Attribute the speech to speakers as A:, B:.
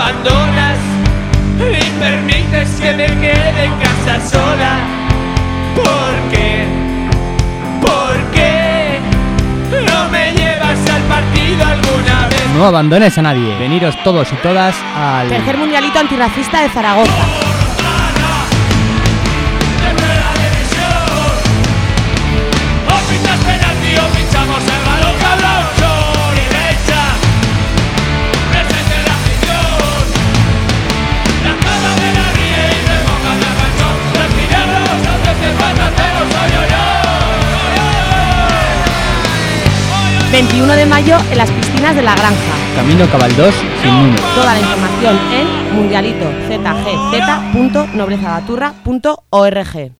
A: abandonas y permites que me quede en casa sola. ¿Por qué? ¿Por qué no me llevas al partido alguna vez?
B: No abandones a nadie. Veniros todos y todas al
C: tercer mundialito antirracista de Zaragoza. El 21 de mayo en las piscinas de La Granja.
B: Camino Cabal 2 sin número.
C: Toda la información en mundialitozgz.noblezagaturra.org.